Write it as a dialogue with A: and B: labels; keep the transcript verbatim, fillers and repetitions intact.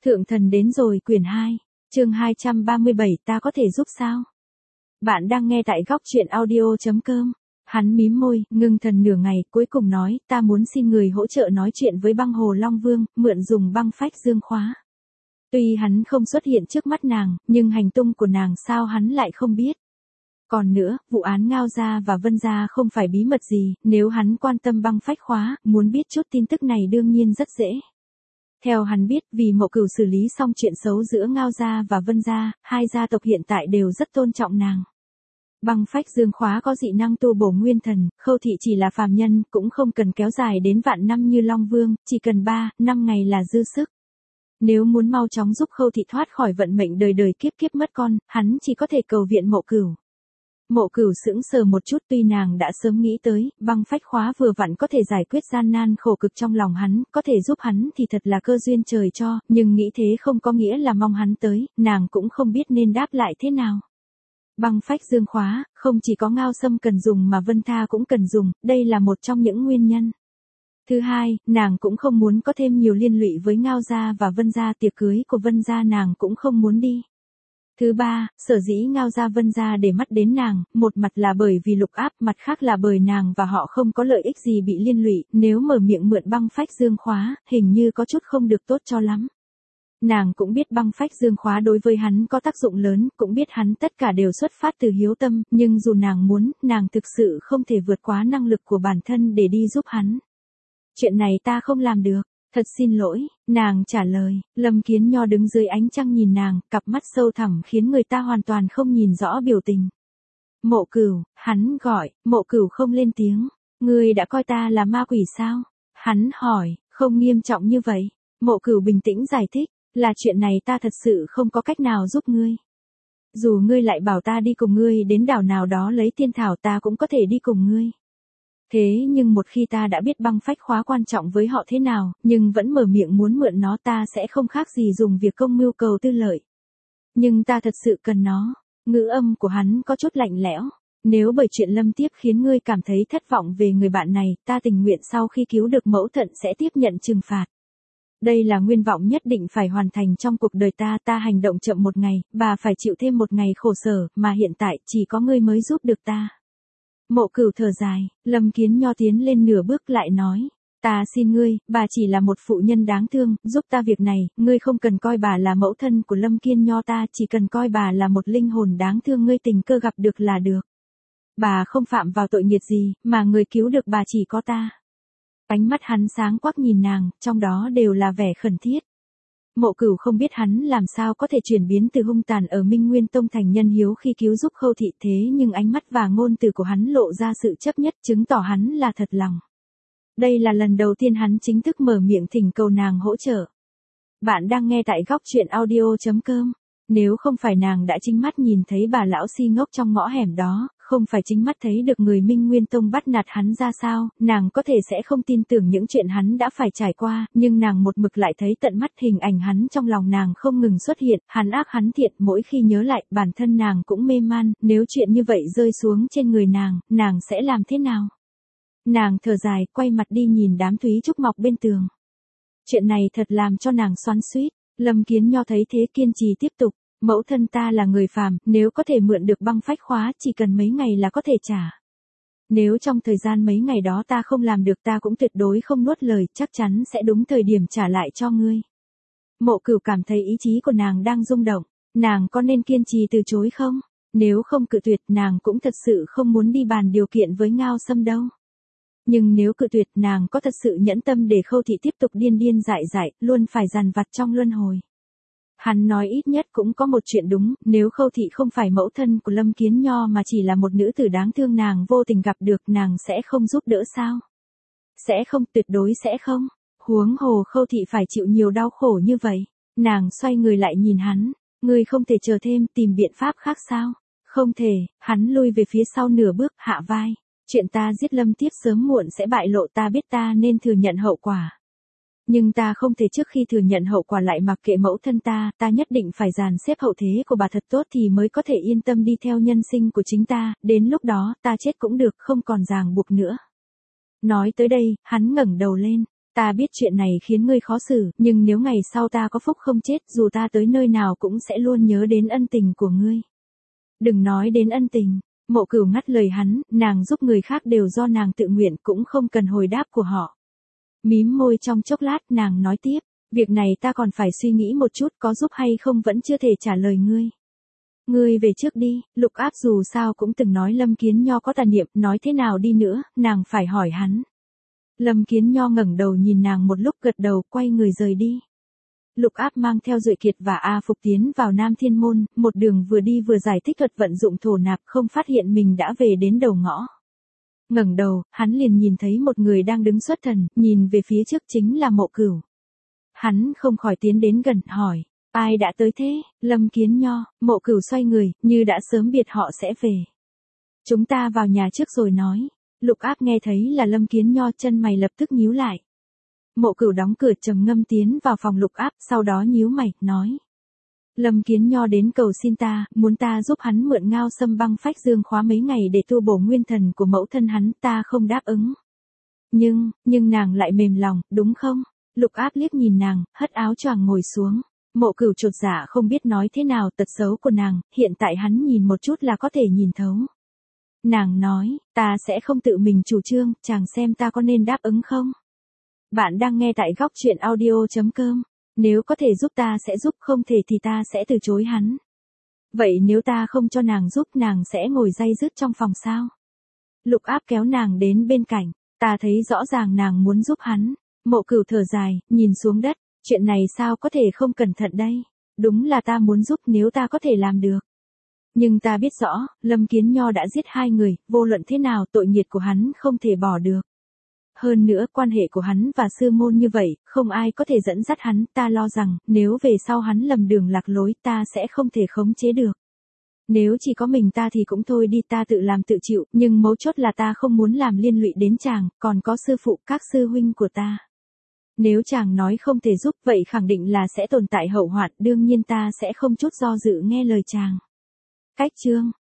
A: Thượng thần đến rồi quyển hai, chương hai trăm ba mươi bảy ta có thể giúp sao? Bạn đang nghe tại góc truyện audio chấm com. Hắn mím môi, ngưng thần nửa ngày, cuối cùng nói, ta muốn xin người hỗ trợ nói chuyện với băng hồ Long Vương, mượn dùng băng phách dương khóa. Tuy hắn không xuất hiện trước mắt nàng, nhưng hành tung của nàng sao hắn lại không biết. Còn nữa, vụ án Ngao Gia và Vân Gia không phải bí mật gì, nếu hắn quan tâm băng phách khóa, muốn biết chút tin tức này đương nhiên rất dễ. Theo hắn biết, vì Mộ Cửu xử lý xong chuyện xấu giữa Ngao Gia và Vân Gia, hai gia tộc hiện tại đều rất tôn trọng nàng. Băng phách dương khóa có dị năng tu bổ nguyên thần, Khâu Thị chỉ là phàm nhân, cũng không cần kéo dài đến vạn năm như Long Vương, chỉ cần ba, năm ngày là dư sức. Nếu muốn mau chóng giúp Khâu Thị thoát khỏi vận mệnh đời đời kiếp kiếp mất con, hắn chỉ có thể cầu viện Mộ Cửu. Mộ Cửu sững sờ một chút, tuy nàng đã sớm nghĩ tới, băng phách khóa vừa vặn có thể giải quyết gian nan khổ cực trong lòng hắn, có thể giúp hắn thì thật là cơ duyên trời cho, nhưng nghĩ thế không có nghĩa là mong hắn tới, nàng cũng không biết nên đáp lại thế nào. Băng phách dương khóa, không chỉ có Ngao Sâm cần dùng mà Vân Tha cũng cần dùng, đây là một trong những nguyên nhân. Thứ hai, nàng cũng không muốn có thêm nhiều liên lụy với Ngao Gia và Vân Gia, tiệc cưới của Vân Gia nàng cũng không muốn đi. Thứ ba, sở dĩ Ngao Gia Vân Gia để mắt đến nàng, một mặt là bởi vì lục áp, mặt khác là bởi nàng và họ không có lợi ích gì bị liên lụy, nếu mở miệng mượn băng phách dương khóa, hình như có chút không được tốt cho lắm. Nàng cũng biết băng phách dương khóa đối với hắn có tác dụng lớn, cũng biết hắn tất cả đều xuất phát từ hiếu tâm, nhưng dù nàng muốn, nàng thực sự không thể vượt quá năng lực của bản thân để đi giúp hắn. Chuyện này ta không làm được. Thật xin lỗi, nàng trả lời. Lâm Kiến Nho đứng dưới ánh trăng nhìn nàng, cặp mắt sâu thẳm khiến người ta hoàn toàn không nhìn rõ biểu tình. Mộ Cửu, hắn gọi, Mộ Cửu không lên tiếng. Ngươi đã coi ta là ma quỷ sao? Hắn hỏi, không nghiêm trọng như vậy. Mộ Cửu bình tĩnh giải thích, là chuyện này ta thật sự không có cách nào giúp ngươi. Dù ngươi lại bảo ta đi cùng ngươi đến đảo nào đó lấy tiên thảo, ta cũng có thể đi cùng ngươi. Thế nhưng một khi ta đã biết băng phách khóa quan trọng với họ thế nào, nhưng vẫn mở miệng muốn mượn nó, ta sẽ không khác gì dùng việc công mưu cầu tư lợi. Nhưng ta thật sự cần nó. Ngữ âm của hắn có chút lạnh lẽo. Nếu bởi chuyện Lâm Tiếp khiến ngươi cảm thấy thất vọng về người bạn này, ta tình nguyện sau khi cứu được mẫu thận sẽ tiếp nhận trừng phạt. Đây là nguyên vọng nhất định phải hoàn thành trong cuộc đời ta, ta hành động chậm một ngày, bà phải chịu thêm một ngày khổ sở, mà hiện tại chỉ có ngươi mới giúp được ta. Mộ Cửu thở dài, Lâm Kiến Nho tiến lên nửa bước lại nói, ta xin ngươi, bà chỉ là một phụ nhân đáng thương, giúp ta việc này, ngươi không cần coi bà là mẫu thân của Lâm Kiến Nho, ta chỉ cần coi bà là một linh hồn đáng thương ngươi tình cờ gặp được là được. Bà không phạm vào tội nghiệt gì, mà người cứu được bà chỉ có ta. Ánh mắt hắn sáng quắc nhìn nàng, trong đó đều là vẻ khẩn thiết. Mộ Cửu không biết hắn làm sao có thể chuyển biến từ hung tàn ở Minh Nguyên Tông thành nhân hiếu khi cứu giúp Khâu Thị, thế nhưng ánh mắt và ngôn từ của hắn lộ ra sự chấp nhất, chứng tỏ hắn là thật lòng. Đây là lần đầu tiên hắn chính thức mở miệng thỉnh cầu nàng hỗ trợ. Bạn đang nghe tại góc truyện audio chấm com. Nếu không phải nàng đã chính mắt nhìn thấy bà lão si ngốc trong ngõ hẻm đó, không phải chính mắt thấy được người Minh Nguyên Tông bắt nạt hắn ra sao, nàng có thể sẽ không tin tưởng những chuyện hắn đã phải trải qua, nhưng nàng một mực lại thấy tận mắt hình ảnh hắn trong lòng nàng không ngừng xuất hiện, hắn ác hắn thiện, mỗi khi nhớ lại, bản thân nàng cũng mê man, nếu chuyện như vậy rơi xuống trên người nàng, nàng sẽ làm thế nào? Nàng thở dài, quay mặt đi nhìn đám thúy trúc mọc bên tường. Chuyện này thật làm cho nàng xoắn xuýt. Lâm Kiến Nho thấy thế kiên trì tiếp tục, mẫu thân ta là người phàm, nếu có thể mượn được băng phách khóa chỉ cần mấy ngày là có thể trả. Nếu trong thời gian mấy ngày đó ta không làm được, ta cũng tuyệt đối không nuốt lời, chắc chắn sẽ đúng thời điểm trả lại cho ngươi. Mộ Cửu cảm thấy ý chí của nàng đang rung động, nàng có nên kiên trì từ chối không? Nếu không cự tuyệt, nàng cũng thật sự không muốn đi bàn điều kiện với Ngao Sâm đâu. Nhưng nếu cự tuyệt, nàng có thật sự nhẫn tâm để Khâu Thị tiếp tục điên điên dại dại, luôn phải dằn vặt trong luân hồi. Hắn nói ít nhất cũng có một chuyện đúng, nếu Khâu Thị không phải mẫu thân của Lâm Kiến Nho mà chỉ là một nữ tử đáng thương nàng vô tình gặp được, nàng sẽ không giúp đỡ sao? Sẽ không, tuyệt đối sẽ không. Huống hồ Khâu Thị phải chịu nhiều đau khổ như vậy. Nàng xoay người lại nhìn hắn, ngươi không thể chờ thêm, tìm biện pháp khác sao? Không thể, hắn lui về phía sau nửa bước, hạ vai. Chuyện ta giết Lâm Tiếp sớm muộn sẽ bại lộ, ta biết ta nên thừa nhận hậu quả. Nhưng ta không thể trước khi thừa nhận hậu quả lại mặc kệ mẫu thân ta, ta nhất định phải dàn xếp hậu thế của bà thật tốt thì mới có thể yên tâm đi theo nhân sinh của chính ta, đến lúc đó ta chết cũng được, không còn ràng buộc nữa. Nói tới đây, hắn ngẩng đầu lên, Ta biết chuyện này khiến ngươi khó xử, nhưng nếu ngày sau ta có phúc không chết, dù ta tới nơi nào cũng sẽ luôn nhớ đến ân tình của ngươi. Đừng nói đến ân tình. Mộ Cửu ngắt lời hắn, nàng giúp người khác đều do nàng tự nguyện, cũng không cần hồi đáp của họ. Mím môi trong chốc lát, nàng nói tiếp, việc này ta còn phải suy nghĩ một chút, có giúp hay không vẫn chưa thể trả lời ngươi. Ngươi về trước đi. Lục Áp dù sao cũng từng nói Lâm Kiến Nho có tà niệm, nói thế nào đi nữa, nàng phải hỏi hắn. Lâm Kiến Nho ngẩng đầu nhìn nàng một lúc, gật đầu, quay người rời đi. Lục Áp mang theo Duệ Kiệt và A Phục tiến vào Nam Thiên Môn, một đường vừa đi vừa giải thích thuật vận dụng thổ nạp, không phát hiện mình đã về đến đầu ngõ. Ngẩng đầu, hắn liền nhìn thấy một người đang đứng xuất thần, nhìn về phía trước chính là Mộ Cửu. Hắn không khỏi tiến đến gần, hỏi, ai đã tới thế? Lâm Kiến Nho. Mộ Cửu xoay người, như đã sớm biết họ sẽ về. Chúng ta vào nhà trước rồi nói. Lục Áp nghe thấy là Lâm Kiến Nho, chân mày lập tức nhíu lại. Mộ Cửu đóng cửa trầm ngâm tiến vào phòng Lục Áp, sau đó nhíu mày, nói. Lâm Kiến Nho đến cầu xin ta, muốn ta giúp hắn mượn ngao sâm băng phách dương khóa mấy ngày để tu bổ nguyên thần của mẫu thân hắn, ta không đáp ứng. Nhưng, nhưng nàng lại mềm lòng, đúng không? Lục Áp liếc nhìn nàng, hất áo choàng ngồi xuống. Mộ Cửu chột dạ không biết nói thế nào, tật xấu của nàng, hiện tại hắn nhìn một chút là có thể nhìn thấu. Nàng nói, ta sẽ không tự mình chủ trương, chàng xem ta có nên đáp ứng không? Bạn đang nghe tại góc truyện audio chấm com. Nếu có thể giúp ta sẽ giúp, không thể thì ta sẽ từ chối hắn. Vậy nếu ta không cho nàng giúp, nàng sẽ ngồi day dứt trong phòng sao? Lục Áp kéo nàng đến bên cạnh, ta thấy rõ ràng nàng muốn giúp hắn. Mộ Cửu thở dài, nhìn xuống đất, chuyện này sao có thể không cẩn thận đây? Đúng là ta muốn giúp nếu ta có thể làm được. Nhưng ta biết rõ, Lâm Kiến Nho đã giết hai người, vô luận thế nào tội nghiệt của hắn không thể bỏ được. Hơn nữa quan hệ của hắn và sư môn như vậy, không ai có thể dẫn dắt hắn, ta lo rằng, nếu về sau hắn lầm đường lạc lối, ta sẽ không thể khống chế được. Nếu chỉ có mình ta thì cũng thôi đi, ta tự làm tự chịu, nhưng mấu chốt là ta không muốn làm liên lụy đến chàng, còn có sư phụ, các sư huynh của ta. Nếu chàng nói không thể giúp, vậy khẳng định là sẽ tồn tại hậu hoạn, đương nhiên ta sẽ không chút do dự nghe lời chàng. Cách chương